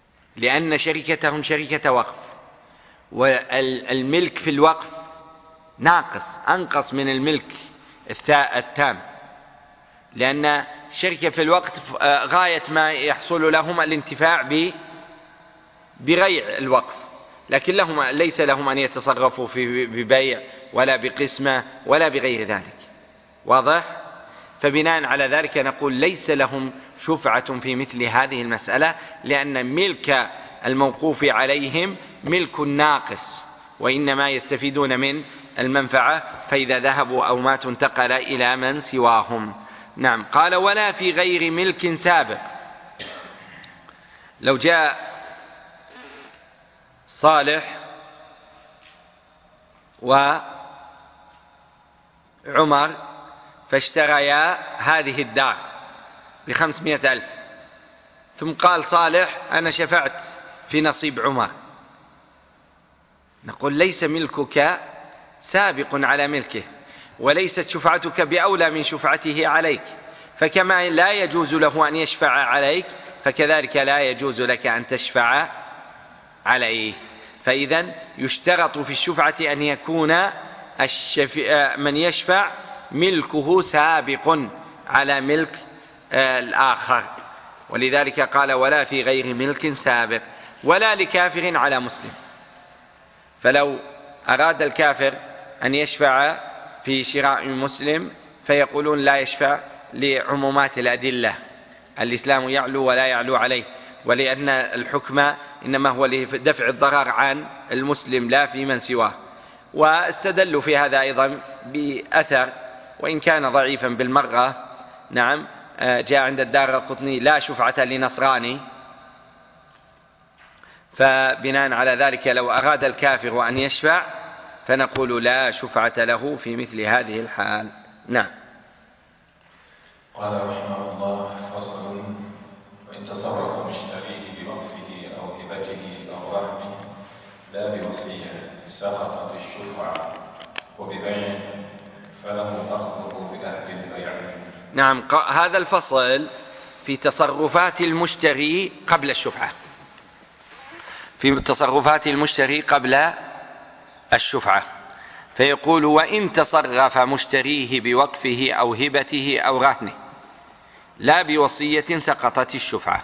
لأن شركتهم شركة وقف، والملك في الوقف ناقص أنقص من الملك التام، لأن الشركة في الوقت غاية ما يحصل لهم الانتفاع بغير الوقف، لكن لهم ليس لهم أن يتصرفوا في ببيع ولا بقسمة ولا بغير ذلك. واضح؟ فبناء على ذلك نقول ليس لهم شفعة في مثل هذه المسألة، لأن ملك الموقوف عليهم ملك ناقص، وإنما يستفيدون من المنفعة، فإذا ذهبوا أو ماتوا انتقل إلى من سواهم. نعم. قال ولا في غير ملك سابق. لو جاء صالح وعمر فاشتريا هذه الدار بخمسمائة ألف، ثم قال صالح أنا شفعت في نصيب عمر، نقول ليس ملكك سابق على ملكه، وليست شفعتك بأولى من شفعته عليك، فكما لا يجوز له أن يشفع عليك فكذلك لا يجوز لك أن تشفع عليه. فإذن يشترط في الشفعة أن يكون الشفع من يشفع ملكه سابق على ملك الآخر، ولذلك قال ولا في غير ملك سابق، ولا لكافر على مسلم. فلو أراد الكافر أن يشفع في شراء مسلم فيقولون لا يشفع لعمومات الأدلة، الإسلام يعلو ولا يعلو عليه، ولأن الحكم إنما هو لدفع الضرر عن المسلم لا في من سواه. واستدلوا في هذا أيضا بأثر وإن كان ضعيفا بالمرة. نعم. جاء عند الدارقطني لا شفعة لنصراني، فبناء على ذلك لو أراد الكافر أن يشفع فنقول لا شفعة له في مثل هذه الحال. نعم. قال رحمه الله فصل: وإن تصرف مشتريه بوقفه أو هبته أو رهنه لا بوصية سقطت الشفعة، وببيع فله أخذه بأهل البيع. نعم. هذا الفصل في تصرفات المشتري قبل الشفعة، في تصرفات المشتري قبل الشفعة، فيقول وإن تصرف مشتريه بوقفه أو هبته أو رهنه لا بوصية سقطت الشفعة.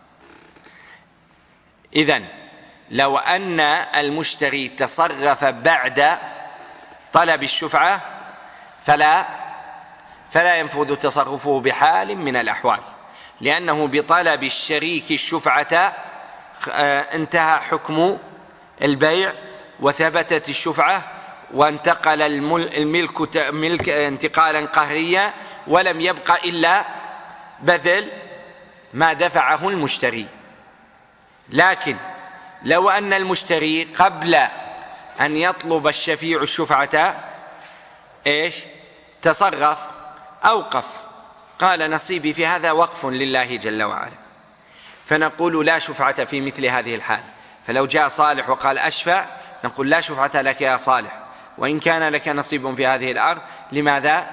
إذن لو أن المشتري تصرف بعد طلب الشفعة فلا فلا ينفذ تصرفه بحال من الأحوال، لأنه بطلب الشريك الشفعة انتهى حكم البيع وثبتت الشفعة وانتقل الملك ملك انتقالا قهريا، ولم يبق إلا بذل ما دفعه المشتري. لكن لو أن المشتري قبل أن يطلب الشفيع الشفعة إيش تصرف أوقف، قال نصيبي في هذا وقف لله جل وعلا، فنقول لا شفعة في مثل هذه الحال. فلو جاء صالح وقال أشفع نقول لا شفعة لك يا صالح وإن كان لك نصيب في هذه الأرض. لماذا؟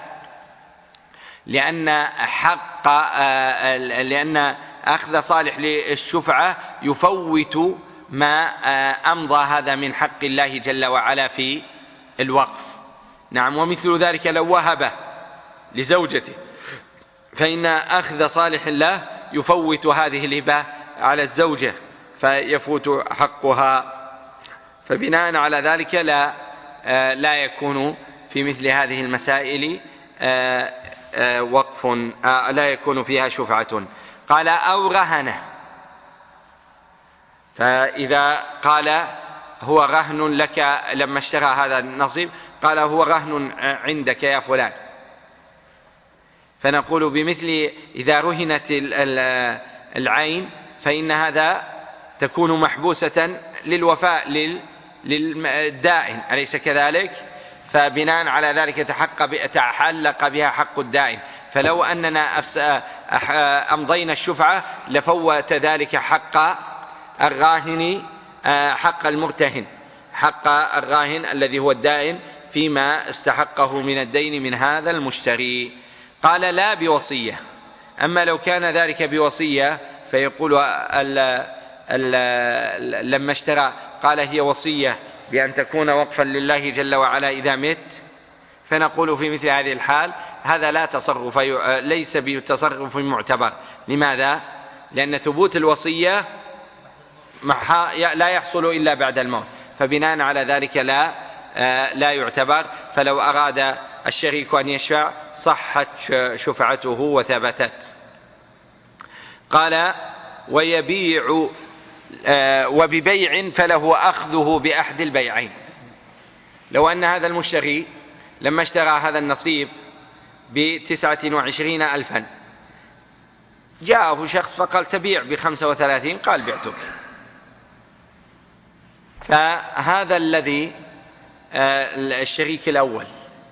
لأن حق لأن أخذ صالح للشفعة يفوت ما أمضى هذا من حق الله جل وعلا في الوقف. نعم. ومثل ذلك لو وهب لزوجته فإن أخذ صالح له يفوت هذه الهبة على الزوجة فيفوت حقها. فبناء على ذلك لا لا يكون في مثل هذه المسائل وقف، لا يكون فيها شفعة. قال أو رهنه، فإذا قال هو رهن لك لما اشترى هذا النصيب قال هو رهن عندك يا فلان، فنقول بمثل إذا رهنت العين فإن هذا تكون محبوسة للوفاء للدائن، أليس كذلك؟ فبناء على ذلك تحلق بها حق الدائن، فلو أننا أمضينا الشفعة لفوت ذلك حق الراهن، حق المرتهن، حق الراهن الذي هو الدائن فيما استحقه من الدين من هذا المشتري. قال لا بوصية. أما لو كان ذلك بوصية فيقول ال ال لما اشترى قال هي وصية بأن تكون وقفا لله جل وعلا إذا مت، فنقول في مثل هذه الحال هذا لا تصرف، ليس بتصرف معتبر. لماذا؟ لأن ثبوت الوصية لا يحصل إلا بعد الموت، فبناء على ذلك لا لا يعتبر. فلو أراد الشريك أن يشفع صحت شفعته وثبتت. قال ويبيع وببيع فله أخذه بأحد البيعين. لو أن هذا المشتري لما اشترى هذا النصيب بتسعة وعشرين ألفا، جاءه شخص فقال تبيع بخمسة وثلاثين، قال بعتك. فهذا الذي الشريك الأول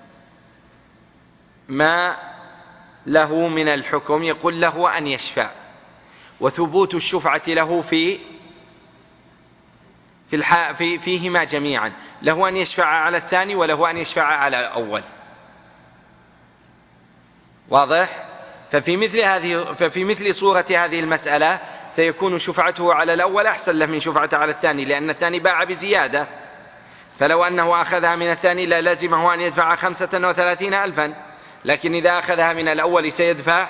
ما له من الحكم، يقول له أن يشفع، وثبوت الشفعة له في في, الح... في فيهما جميعا، له أن يشفع على الثاني وله أن يشفع على الأول. واضح؟ ففي مثل هذه ففي مثل صورة هذه المسألة سيكون شفعته على الأول أحسن له من شفعته على الثاني، لأن الثاني باع بزيادة، فلو أنه أخذها من الثاني لا لازمه أن يدفع خمسة وثلاثين ألفا، لكن إذا أخذها من الأول سيدفع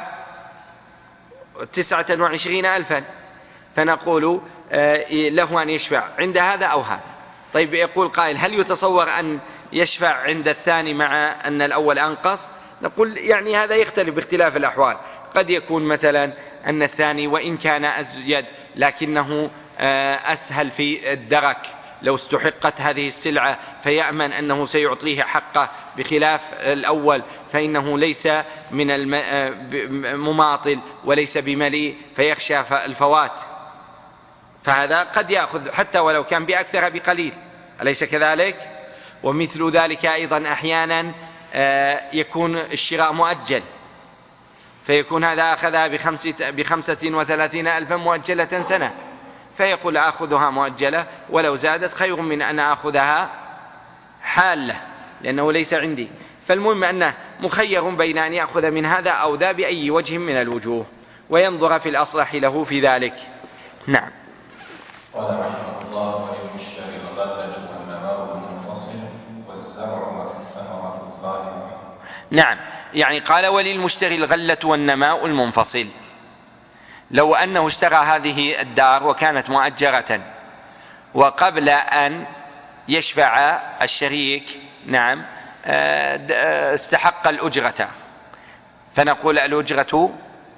تسعة وعشرين ألفا، فنقول له أن يشفع عند هذا أو هذا. طيب يقول قائل هل يتصور أن يشفع عند الثاني مع أن الأول أنقص؟ نقول يعني هذا يختلف باختلاف الأحوال. قد يكون مثلا أن الثاني وإن كان أزيد لكنه أسهل في الدرك، لو استحقت هذه السلعة فيأمن أنه سيعطيه حقه، بخلاف الأول فإنه ليس من المماطل وليس بمليء فيخشى الفوات، فهذا قد يأخذ حتى ولو كان بأكثر بقليل، أليس كذلك؟ ومثل ذلك أيضا أحيانا يكون الشراء مؤجل، فيكون هذا أخذها بخمسة, بخمسة وثلاثين ألفا مؤجلة سنة، فيقول أخذها مؤجلة ولو زادت خير من أن أخذها حالة لأنه ليس عندي. فالمهم أنه مخير بين أن يأخذ من هذا أو ذا بأي وجه من الوجوه، وينظر في الأصلح له في ذلك. نعم. قال رحمه الله وللمشتري الغلة والنماء المنفصل والزرع والثمرة الظاهرة. نعم، يعني قال وللمشتري الغلة والنماء المنفصل. لو أنه اشترى هذه الدار وكانت مؤجرة، وقبل أن يشفع الشريك نعم استحق الأجرة، فنقول الأجرة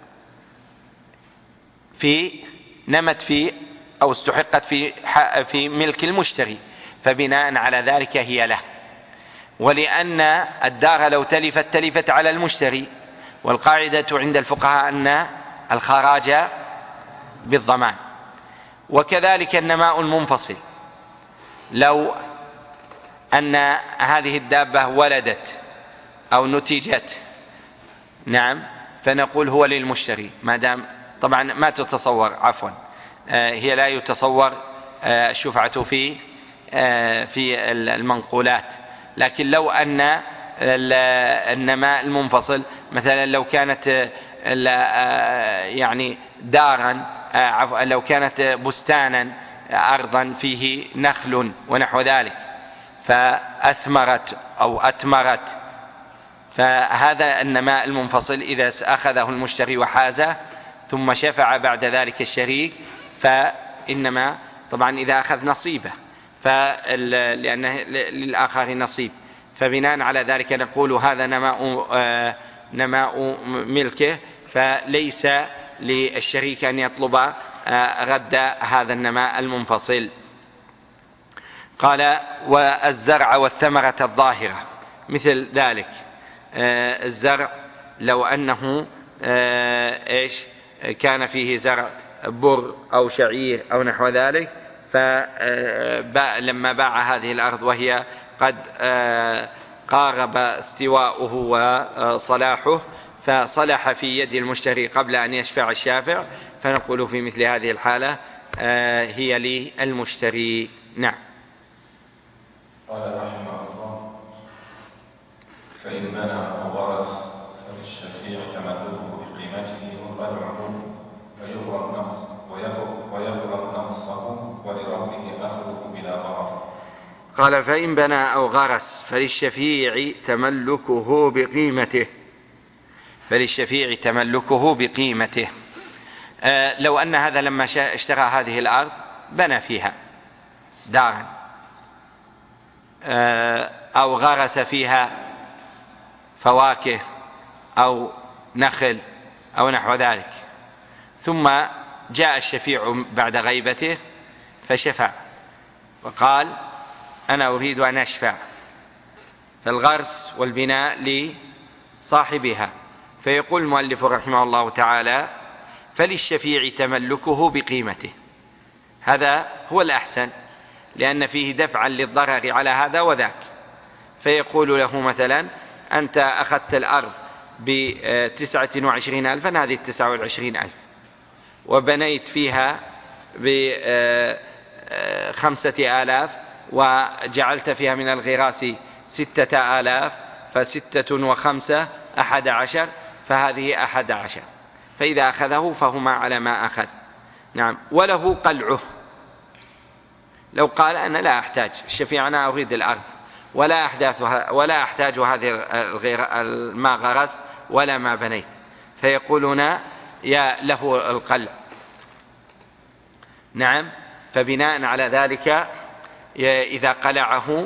في نمت في أو استحقت في في ملك المشتري، فبناء على ذلك هي له. ولأن الدار لو تلفت تلفت على المشتري، والقاعدة عند الفقهاء أن الخراج بالضمان. وكذلك النماء المنفصل، لو أن هذه الدابة ولدت أو نتجت نعم فنقول هو للمشتري، ما دام طبعا ما تتصور عفوا هي لا يتصور الشفعة في في المنقولات، لكن لو أن النماء المنفصل مثلا لو كانت يعني دارا لو كانت بستانا أرضا فيه نخل ونحو ذلك فأثمرت أو أتمرت، فهذا النماء المنفصل إذا أخذه المشتري وحازه ثم شفع بعد ذلك الشريك، فإنما طبعا إذا أخذ نصيبه لأنه للآخر نصيب، فبناء على ذلك نقول هذا نماء نماء ملكه، فليس للشريك أن يطلب رد هذا النماء المنفصل. قال والزرع والثمرة الظاهرة مثل ذلك. الزرع لو أنه إيش كان فيه زرع بر أو شعير أو نحو ذلك، فلما باع هذه الأرض وهي قد قارب استواؤه وصلاحه فصلح في يد المشتري قبل أن يشفع الشافع، فنقول في مثل هذه الحالة هي للمشتري. نعم. قال رحمه الله فإن بنى أو ورث فللشفيع تملكه بقيمته وقدره ويغرق نقص ويغرق نقصه ولربه أخذه بلا ضرر. قال فإن بنى أو غرس فللشفيع تملكه بقيمته فللشفيع تملكه بقيمته آه لو أن هذا لما اشترى هذه الأرض بنى فيها دارا آه أو غرس فيها فواكه أو نخل أو نحو ذلك، ثم جاء الشفيع بعد غيبته فشفع وقال أنا أريد أن أشفع، فالغرس والبناء لصاحبها، فيقول المؤلف رحمه الله تعالى فللشفيع تملكه بقيمته. هذا هو الأحسن لأن فيه دفعا للضرر على هذا وذاك، فيقول له مثلا أنت أخذت الأرض بتسعة وعشرين ألفا، هذه التسعة والعشرين ألف، وبنيت فيها بخمسة آلاف وجعلت فيها من الغراس ستة آلاف، فستة وخمسة أحد عشر، فهذه أحد عشر، فإذا أخذه فهما على ما أخذ. نعم. وله قلعه، لو قال أنا لا أحتاج الشفيع، أنا أريد الأرض ولا أحداثها ولا أحتاج هذه ما غرس ولا ما بنيت، فيقولون يا له القلع. نعم. فبناء على ذلك إذا قلعه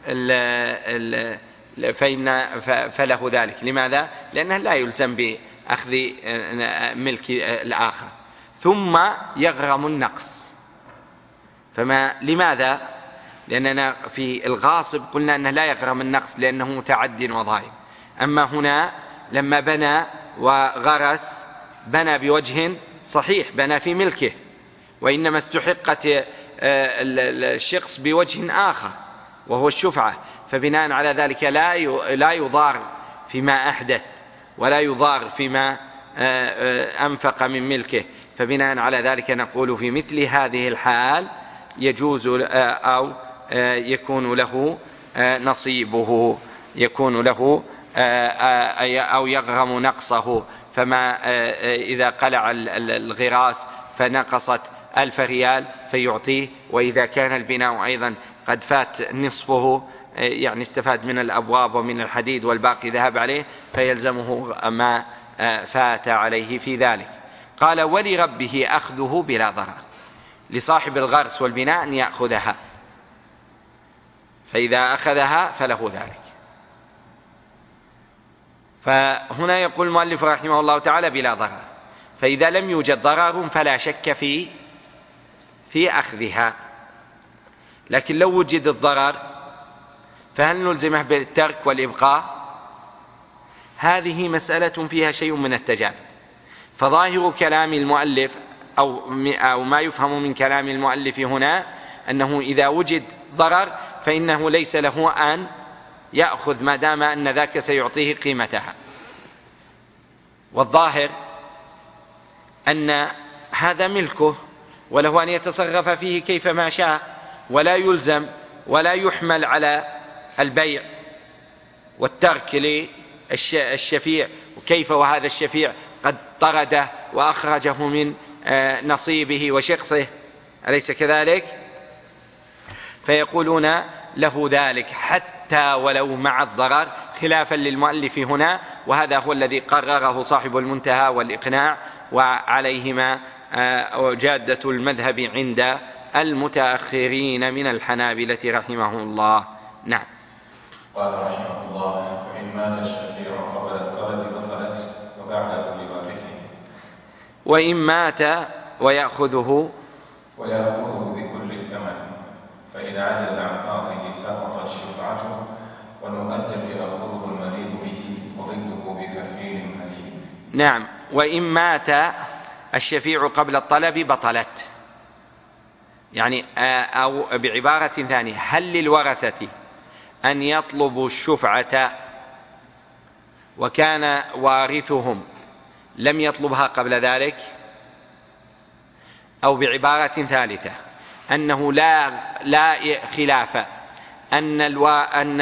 فإن فله ذلك. لماذا؟ لأنه لا يلزم بأخذ ملك الآخر. ثم يغرم النقص. فما لماذا؟ لأننا في الغاصب قلنا أنه لا يغرم النقص لأنه متعد وظالم، أما هنا لما بنى وغرس بنى بوجه صحيح، بنى في ملكه، وإنما استحقت الشخص بوجه آخر وهو الشفعة، فبناء على ذلك لا يضار فيما أحدث ولا يضار فيما أنفق من ملكه. فبناء على ذلك نقول في مثل هذه الحال يجوز أو يكون له نصيبه، يكون له أو يغرم نقصه. فما إذا قلع الغراس فنقصت ألف ريال فيعطيه، وإذا كان البناء أيضا قد فات نصفه، يعني استفاد من الأبواب ومن الحديد والباقي ذهب عليه، فيلزمه ما فات عليه في ذلك. قال ولربه أخذه بلا ضرر، لصاحب الغرس والبناء أن يأخذها، فإذا أخذها فله ذلك. فهنا يقول المؤلف رحمه الله تعالى بلا ضرر، فإذا لم يوجد ضرر فلا شك في في أخذها. لكن لو وجد الضرر فهل نلزمه بالترك والإبقاء؟ هذه مسألة فيها شيء من التجاذب. فظاهر كلام المؤلف أو ما يفهم من كلام المؤلف هنا أنه إذا وجد ضرر فإنه ليس له أن يأخذ ما دام أن ذاك سيعطيه قيمتها. والظاهر أن هذا ملكه وله أن يتصرف فيه كيفما شاء، ولا يلزم ولا يحمل على البيع والترك للشفيع. وكيف وهذا الشفيع قد طرده وأخرجه من نصيبه وشخصه، أليس كذلك؟ فيقولون له ذلك حتى ولو مع الضرر، خلافا للمؤلف هنا، وهذا هو الذي قرره صاحب المنتهى والإقناع، وعليهما جادة المذهب عند المتأخرين من الحنابلة رحمه الله. نعم. قال رحمه الله: وإن مات الشفيع قبل الطلب بطلت وبعده لوارثه. وإن مات ويأخذه ويأخذه بكل الثمن، فإذا عجز عن قاضيه سقطت شفعته، والمؤجل يأخذه المريض به وضده بكفيل مليء. نعم. وإن مات الشفيع قبل الطلب بطلت، يعني أو بعبارة ثانية: هل للورثة أن يطلبوا الشفعة وكان وارثهم لم يطلبها قبل ذلك؟ أو بعبارة ثالثة أنه لا لا خلاف أن الوا أن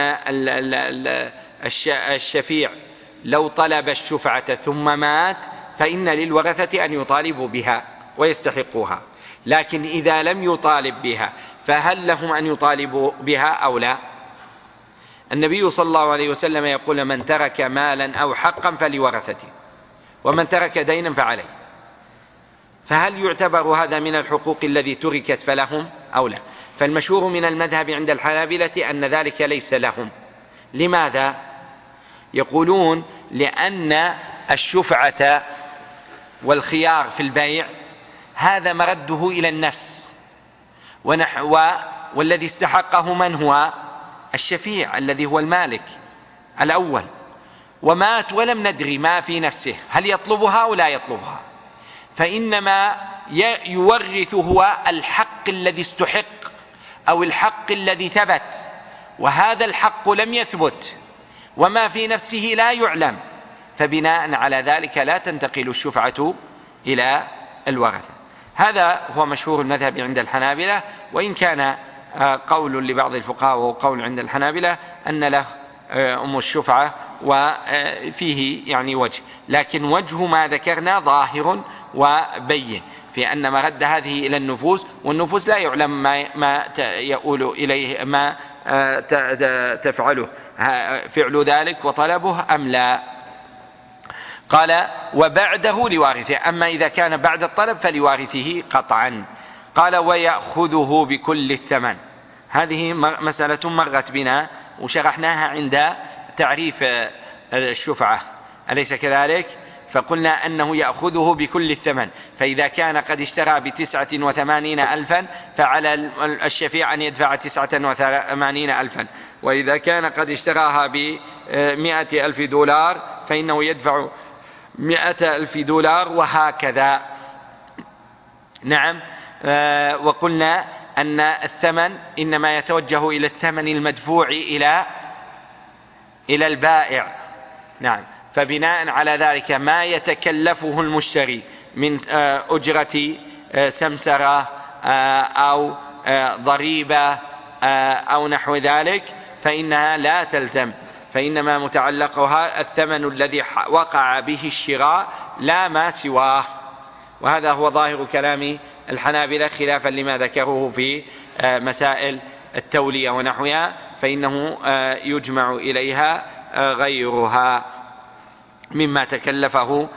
الشفيع لو طلب الشفعة ثم مات فإن للورثة أن يطالبوا بها ويستحقوها، لكن إذا لم يطالب بها فهل لهم أن يطالبوا بها أو لا؟ النبي صلى الله عليه وسلم يقول: من ترك مالا أو حقا فلورثته، ومن ترك دينا فعليه. فهل يعتبر هذا من الحقوق الذي تركت فلهم أو لا؟ فالمشهور من المذهب عند الحنابلة أن ذلك ليس لهم. لماذا؟ يقولون: لأن الشفعة والخيار في البيع هذا مرده إلى النفس، ونحو والذي استحقه من هو؟ الشفيع الذي هو المالك الأول، ومات ولم ندري ما في نفسه، هل يطلبها أو لا يطلبها؟ فإنما يورث هو الحق الذي استحق أو الحق الذي ثبت، وهذا الحق لم يثبت وما في نفسه لا يعلم، فبناء على ذلك لا تنتقل الشفعة إلى الورثة. هذا هو مشهور المذهب عند الحنابلة، وإن كان قول لبعض الفقهاء وقول عند الحنابلة أن له أم الشفعة وفيه يعني وجه، لكن وجه ما ذكرنا ظاهر وبين في أن مرد هذه إلى النفوس، والنفوس لا يعلم ما, ما يؤول إليه ما تفعله فعل ذلك وطلبه أم لا. قال: وبعده لوارثه، أما إذا كان بعد الطلب فلوارثه قطعا. قال: ويأخذه بكل الثمن. هذه مسألة مرت بنا وشرحناها عند تعريف الشفعة، أليس كذلك؟ فقلنا أنه يأخذه بكل الثمن، فإذا كان قد اشترى بتسعة وثمانين ألفا فعلى الشفيع أن يدفع تسعة وثمانين ألفا، وإذا كان قد اشتراها بمائة ألف دولار فإنه يدفع مائة ألف دولار، وهكذا. نعم. وقلنا أن الثمن إنما يتوجه إلى الثمن المدفوع إلى إلى البائع. نعم. فبناء على ذلك ما يتكلفه المشتري من أجرة سمسرة أو ضريبة أو نحو ذلك فإنها لا تلزم، فإنما متعلقها الثمن الذي وقع به الشراء لا ما سواه. وهذا هو ظاهر كلام الحنابلة خلافا لما ذكروه في مسائل التولية ونحوها، فإنه يجمع إليها غيرها مما تكلفه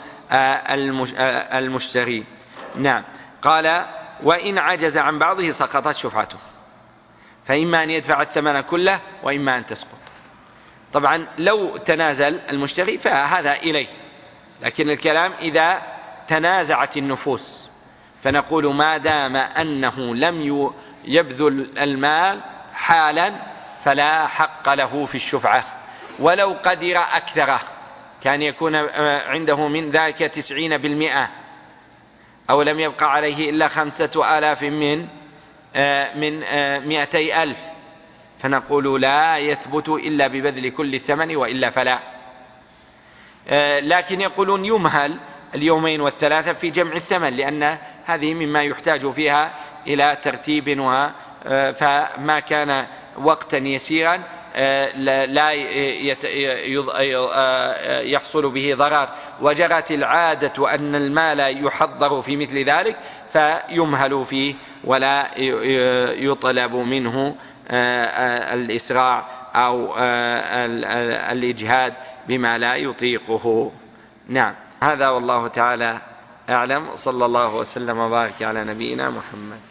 المشتري. نعم. قال: وإن عجز عن بعضه سقطت شفعته، فإما أن يدفع الثمن كله وإما أن تسقط. طبعا لو تنازل المشتري فهذا إليه، لكن الكلام إذا تنازعت النفوس، فنقول ما دام أنه لم يبذل المال حالا فلا حق له في الشفعة، ولو قدر أكثره، كان يكون عنده من ذلك تسعين بالمئة أو لم يبقى عليه إلا خمسة آلاف من من مئتي ألف، فنقول لا يثبت إلا ببذل كل الثمن وإلا فلا. لكن يقولون يمهل اليومين والثلاثة في جمع الثمن، لأن هذه مما يحتاج فيها إلى ترتيب، فما كان وقتا يسيرا لا يحصل به ضرر، وجرت العادة أن المال يحضر في مثل ذلك فيمهل فيه ولا يطلب منه الإسراع أو الإجهاد بما لا يطيقه. نعم. هذا والله تعالى أعلم، صلى الله وسلم وبارك على نبينا محمد.